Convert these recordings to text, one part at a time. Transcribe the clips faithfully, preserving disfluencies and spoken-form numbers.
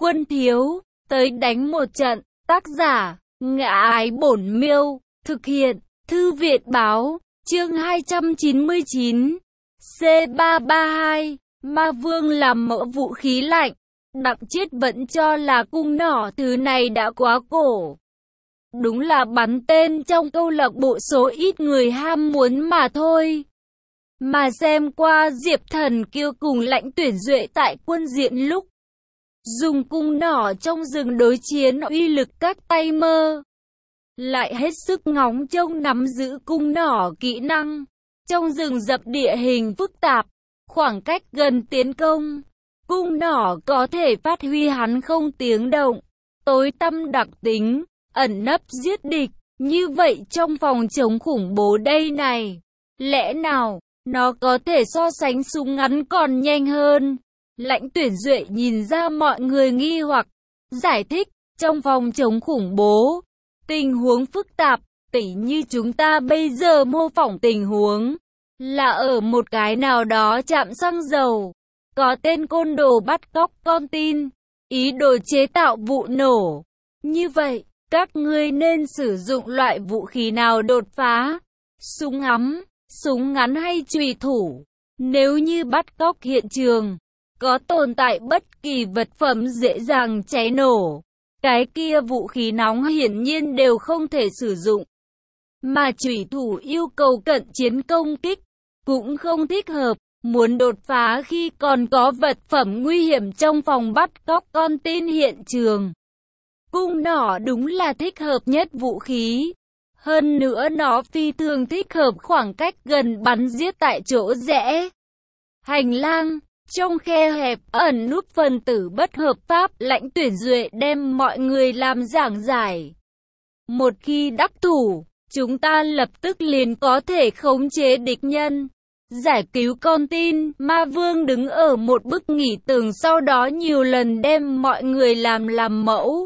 quân thiếu, tới đánh một trận. Tác giả, Ngã Ái Bổn Miêu, thực hiện, Thư viện Báo, chương hai trăm chín mươi chín. C ba ba hai, Ma Vương làm mẫu vũ khí lạnh. Đặng Chiết vẫn cho là cung nỏ thứ này đã quá cổ. Đúng là bắn tên trong câu lạc bộ số ít người ham muốn mà thôi. Mà xem qua Diệp Thần Kiêu cùng Lãnh Tuyển Duệ tại quân diện lúc dùng cung nỏ trong rừng đối chiến uy lực các tay mơ. Lại hết sức ngóng trông nắm giữ cung nỏ kỹ năng. Trong rừng rậm địa hình phức tạp, khoảng cách gần tiến công, cung nỏ có thể phát huy hắn không tiếng động, tối tăm đặc tính, ẩn nấp giết địch. Như vậy trong phòng chống khủng bố đây này, lẽ nào nó có thể so sánh súng ngắn còn nhanh hơn? Lãnh Tuyển Duệ nhìn ra mọi người nghi hoặc, giải thích, trong phòng chống khủng bố, tình huống phức tạp, tỉ như chúng ta bây giờ mô phỏng tình huống, là ở một cái nào đó trạm xăng dầu, có tên côn đồ bắt cóc con tin, ý đồ chế tạo vụ nổ. Như vậy, các ngươi nên sử dụng loại vũ khí nào đột phá? Súng ngắm, súng ngắn hay chùy thủ? Nếu như bắt cóc hiện trường, có tồn tại bất kỳ vật phẩm dễ dàng cháy nổ, cái kia vũ khí nóng hiển nhiên đều không thể sử dụng. Mà chùy thủ yêu cầu cận chiến công kích, cũng không thích hợp. Muốn đột phá khi còn có vật phẩm nguy hiểm trong phòng bắt cóc con tin hiện trường, cung nỏ đúng là thích hợp nhất vũ khí. Hơn nữa nó phi thường thích hợp khoảng cách gần bắn giết tại chỗ rẽ hành lang, trong khe hẹp ẩn núp phần tử bất hợp pháp. Lãnh Tuyển Duệ đem mọi người làm giảng giải. Một khi đắc thủ, chúng ta lập tức liền có thể khống chế địch nhân, giải cứu con tin. Ma Vương đứng ở một bức nghỉ tường, sau đó nhiều lần đem mọi người làm làm mẫu.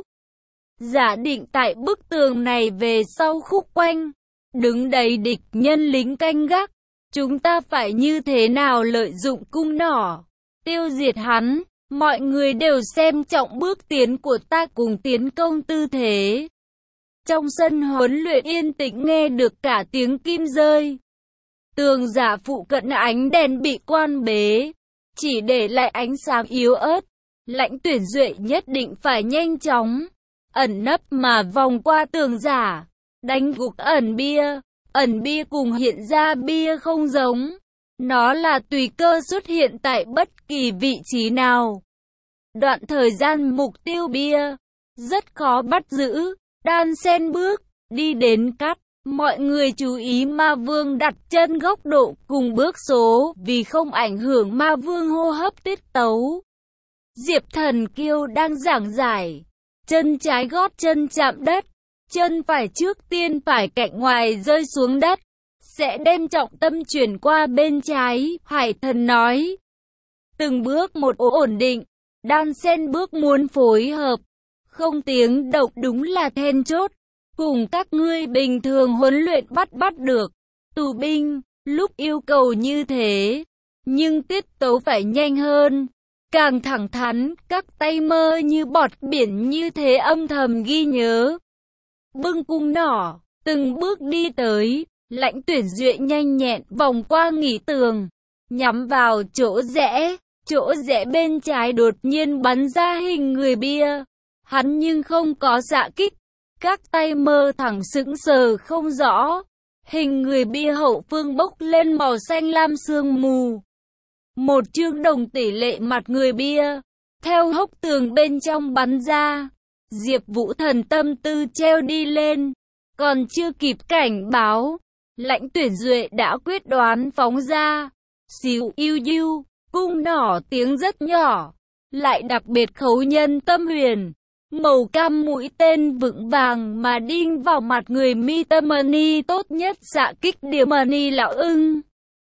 Giả định tại bức tường này về sau khúc quanh, đứng đầy địch nhân lính canh gác. Chúng ta phải như thế nào lợi dụng cung nỏ, tiêu diệt hắn? Mọi người đều xem trọng bước tiến của ta cùng tiến công tư thế. Trong sân huấn luyện yên tĩnh nghe được cả tiếng kim rơi. Tường giả phụ cận ánh đèn bị quan bế, chỉ để lại ánh sáng yếu ớt. Lãnh Tuyển Duệ nhất định phải nhanh chóng ẩn nấp mà vòng qua tường giả, đánh gục ẩn bia. Ẩn bia cùng hiện ra bia không giống, nó là tùy cơ xuất hiện tại bất kỳ vị trí nào. Đoạn thời gian mục tiêu bia rất khó bắt giữ, đan xen bước đi đến cắt. Mọi người chú ý Ma Vương đặt chân góc độ cùng bước số, vì không ảnh hưởng Ma Vương hô hấp tiết tấu. Diệp Thần Kiêu đang giảng giải, chân trái gót chân chạm đất, chân phải trước tiên phải cạnh ngoài rơi xuống đất, sẽ đem trọng tâm chuyển qua bên trái. Hải Thần nói, từng bước một ổn định, đan xen bước muốn phối hợp, không tiếng động đúng là then chốt. Cùng các ngươi bình thường huấn luyện bắt bắt được tù binh, lúc yêu cầu như thế, nhưng tiết tấu phải nhanh hơn, càng thẳng thắn. Các tay mơ như bọt biển như thế âm thầm ghi nhớ. Bưng cung nỏ, từng bước đi tới. Lãnh Tuyển Duệ nhanh nhẹn vòng qua nghỉ tường, nhắm vào chỗ rẽ. Chỗ rẽ bên trái đột nhiên bắn ra hình người bia. Hắn nhưng không có xạ kích. Các tay mơ thẳng sững sờ không rõ. Hình người bia hậu phương bốc lên màu xanh lam sương mù. Một chương đồng tỷ lệ mặt người bia theo hốc tường bên trong bắn ra. Diệp Vũ Thần tâm tư treo đi lên, còn chưa kịp cảnh báo, Lãnh Tuyển Duệ đã quyết đoán phóng ra. Xíu iu iu, cung nỏ tiếng rất nhỏ, lại đặc biệt khấu nhân tâm huyền. Màu cam mũi tên vững vàng mà đinh vào mặt người. Mitamani tốt nhất xạ kích địa mani lão ưng.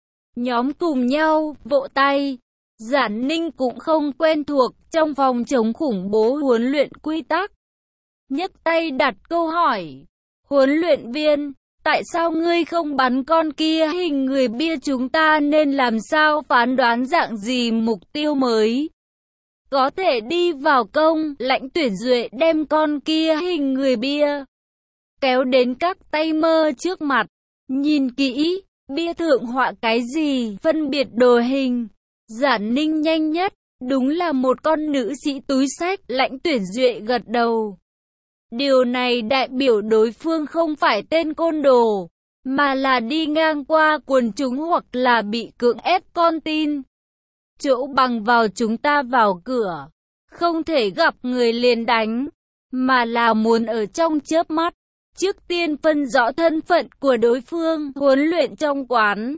Nhóm cùng nhau vỗ tay. Giản Ninh cũng không quen thuộc trong phòng chống khủng bố huấn luyện quy tắc, nhấc tay đặt câu hỏi. Huấn luyện viên, tại sao ngươi không bắn con kia hình người bia? Chúng ta nên làm sao phán đoán dạng gì mục tiêu mới? có thể đi vào công. Lãnh Tuyển Duệ đem con kia hình người bia kéo đến các tay mơ trước mặt. Nhìn kỹ, bia thượng họa cái gì? Phân biệt đồ hình. Giản Ninh nhanh nhất, đúng là một con nữ sĩ túi xách. Lãnh Tuyển Duệ gật đầu. Điều này đại biểu đối phương không phải tên côn đồ, mà là đi ngang qua quần chúng hoặc là bị cưỡng ép con tin. Chỗ bằng vào chúng ta vào cửa, không thể gặp người liền đánh, mà là muốn ở trong chớp mắt. Trước tiên phân rõ thân phận của đối phương. Huấn luyện trong quán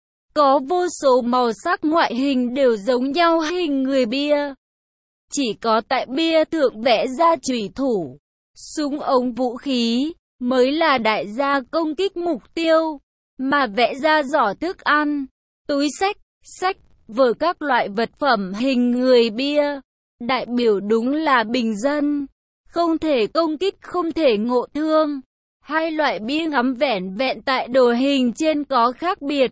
có vô số màu sắc, ngoại hình đều giống nhau hình người bia. Chỉ có tại bia thượng vẽ ra chủy thủ, súng ống, vũ khí mới là đại gia công kích mục tiêu, mà vẽ ra giỏ thức ăn, túi xách, sách vở các loại vật phẩm hình người bia, đại biểu đúng là bình dân, không thể công kích, không thể ngộ thương. Hai loại bia ngắm vẻn vẹn tại đồ hình trên có khác biệt,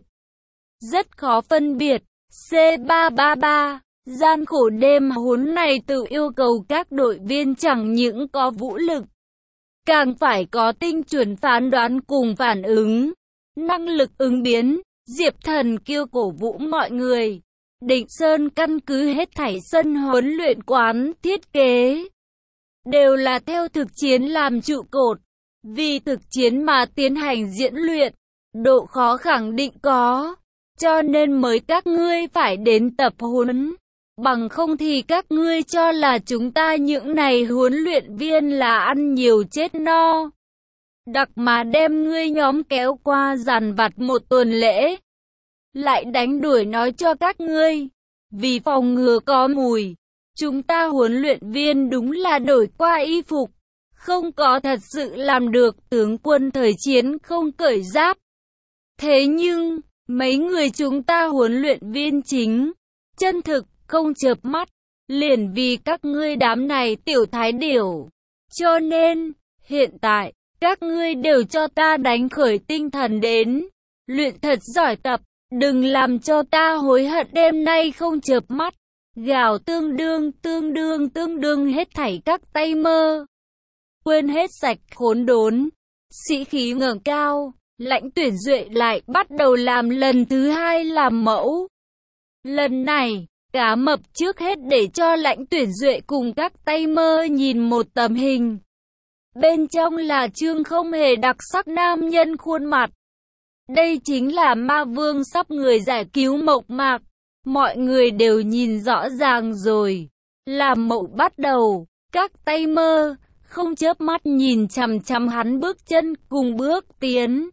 rất khó phân biệt. C ba ba ba gian khổ đêm huấn này tự yêu cầu các đội viên chẳng những có vũ lực, càng phải có tinh chuẩn phán đoán cùng phản ứng, năng lực ứng biến. Diệp Thần Kiêu cổ vũ mọi người. Định Sơn căn cứ hết thảy sân huấn luyện quán thiết kế đều là theo thực chiến làm trụ cột, vì thực chiến mà tiến hành diễn luyện, độ khó khẳng định có, cho nên mới các ngươi phải đến tập huấn, bằng không thì các ngươi cho là chúng ta những này huấn luyện viên là ăn nhiều chết no. Đặc mà đem ngươi nhóm kéo qua dàn vặt một tuần lễ, lại đánh đuổi nói cho các ngươi, vì phòng ngừa có mùi, chúng ta huấn luyện viên đúng là đổi qua y phục, không có thật sự làm được tướng quân thời chiến không cởi giáp. Thế nhưng, mấy người chúng ta huấn luyện viên chính, chân thực, không chợp mắt, liền vì các ngươi đám này tiểu thái điểu. Cho nên, hiện tại, các ngươi đều cho ta đánh khởi tinh thần đến, luyện thật giỏi tập, đừng làm cho ta hối hận đêm nay không chợp mắt. Gào tương đương, tương đương, tương đương hết thảy các tay mơ. Quên hết sạch khốn đốn, sĩ khí ngẩng cao, Lãnh Tuyển Duệ lại bắt đầu làm lần thứ hai làm mẫu. Lần này, Cá Mập trước hết để cho Lãnh Tuyển Duệ cùng các tay mơ nhìn một tấm hình. Bên trong là trương không hề đặc sắc nam nhân khuôn mặt. Đây chính là ma vương sắp người giải cứu Mộc Mạc. Mọi người đều nhìn rõ ràng rồi. Làm mẫu bắt đầu, các tay mơ không chớp mắt nhìn chằm chằm hắn bước chân cùng bước tiến.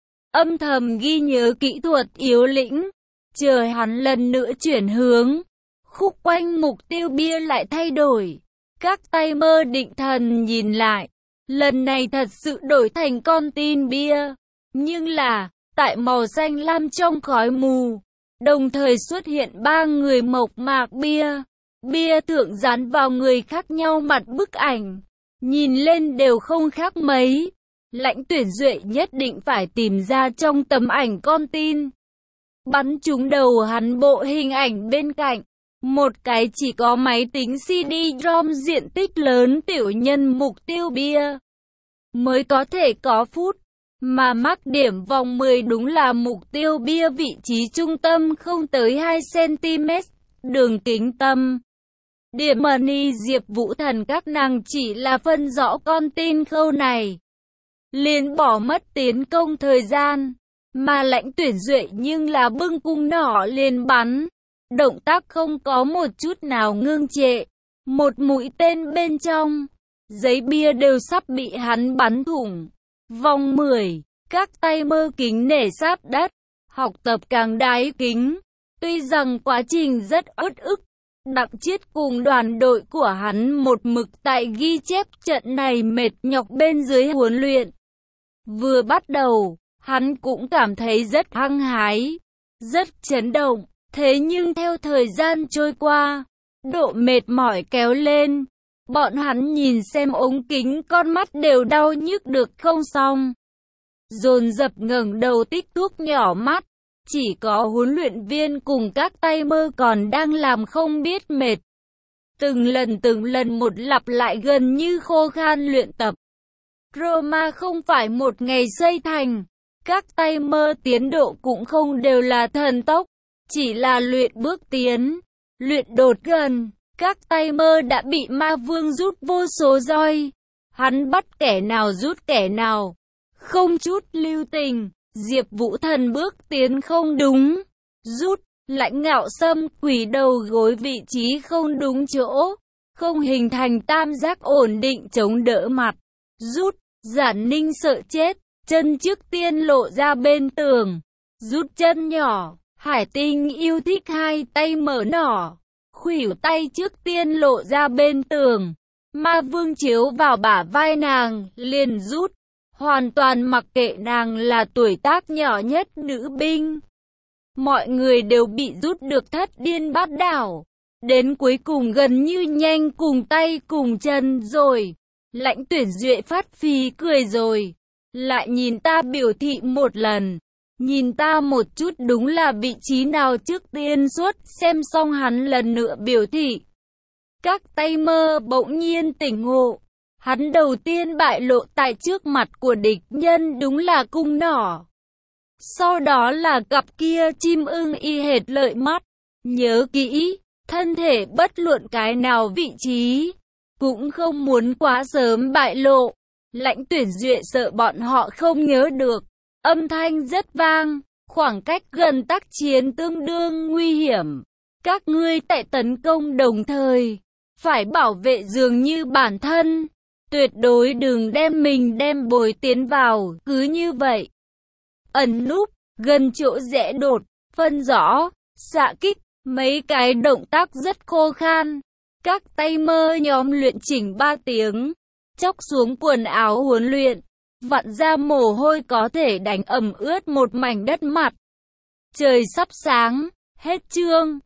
Âm thầm ghi nhớ kỹ thuật yếu lĩnh, chờ hắn lần nữa chuyển hướng. Khúc quanh mục tiêu bia lại thay đổi. Các tay mơ định thần nhìn lại. Lần này thật sự đổi thành con tin bia. Nhưng là, tại màu xanh lam trong khói mù, đồng thời xuất hiện ba người Mộc Mạc bia. Bia thượng dán vào người khác nhau mặt bức ảnh. Nhìn lên đều không khác mấy. Lãnh Tuyển Duệ nhất định phải tìm ra trong tấm ảnh con tin. Bắn trúng đầu hắn bộ hình ảnh bên cạnh. Một cái chỉ có máy tính xê đê-ROM diện tích lớn tiểu nhân mục tiêu bia. Mới có thể có phút. Mà mắc điểm vòng mười đúng là mục tiêu bia vị trí trung tâm không tới hai xăng-ti-mét. Đường kính tâm. Điểm money Diệp Vũ Thần các nàng chỉ là phân rõ con tin khâu này, liền bỏ mất tiến công thời gian, mà Lãnh Tuyển Duệ nhưng là bưng cung nỏ liền bắn, động tác không có một chút nào ngưng trệ, một mũi tên bên trong, giấy bia đều sắp bị hắn bắn thủng. Vòng mười, các tay mơ kính nể sát đất, học tập càng đái kính, tuy rằng quá trình rất uất ức. Đặng Chiết cùng đoàn đội của hắn một mực tại ghi chép trận này mệt nhọc bên dưới huấn luyện. Vừa bắt đầu, hắn cũng cảm thấy rất hăng hái, rất chấn động. Thế nhưng theo thời gian trôi qua, độ mệt mỏi kéo lên. Bọn hắn nhìn xem ống kính con mắt đều đau nhức được không xong. Dồn dập ngẩng đầu tích thuốc nhỏ mắt. Chỉ có huấn luyện viên cùng các tay mơ còn đang làm không biết mệt. Từng lần từng lần một lặp lại gần như khô khan luyện tập. Roma không phải một ngày xây thành. Các tay mơ tiến độ cũng không đều là thần tốc. Chỉ là luyện bước tiến, luyện đột gần. Các tay mơ đã bị ma vương rút vô số roi. Hắn bắt kẻ nào rút kẻ nào. Không chút lưu tình. Diệp Vũ Thần bước tiến không đúng. Rút, lãnh ngạo xâm, quỷ đầu gối vị trí không đúng chỗ. Không hình thành tam giác ổn định chống đỡ mặt. Rút, Giản Ninh sợ chết. Chân trước tiên lộ ra bên tường. Rút chân nhỏ. Hải Tinh yêu thích hai tay mở nỏ. Khuỷu tay trước tiên lộ ra bên tường. Ma vương chiếu vào bả vai nàng, liền rút. Hoàn toàn mặc kệ nàng là tuổi tác nhỏ nhất nữ binh. Mọi người đều bị rút được thất điên bát đảo. Đến cuối cùng gần như nhanh cùng tay cùng chân rồi. Lãnh Tuyển Duệ phát phí cười rồi. Lại nhìn ta biểu thị một lần. Nhìn ta một chút đúng là vị trí nào trước tiên xuất, xem xong hắn lần nữa biểu thị. Các tay mơ bỗng nhiên tỉnh ngộ. Hắn đầu tiên bại lộ tại trước mặt của địch nhân đúng là cung nỏ. Sau đó là cặp kia chim ưng y hệt lợi mắt. Nhớ kỹ, thân thể bất luận cái nào vị trí, cũng không muốn quá sớm bại lộ. Lãnh Tuyển Duệ sợ bọn họ không nhớ được. Âm thanh rất vang, khoảng cách gần tác chiến tương đương nguy hiểm. Các ngươi tại tấn công đồng thời, phải bảo vệ dường như bản thân. Tuyệt đối đừng đem mình đem bồi tiến vào, cứ như vậy. Ẩn núp, gần chỗ rẽ đột, phân rõ, xạ kích, mấy cái động tác rất khô khan. Các tay mơ nhóm luyện chỉnh ba tiếng, chóc xuống quần áo huấn luyện, vặn ra mồ hôi có thể đánh ẩm ướt một mảnh đất mặt. Trời sắp sáng, hết chương.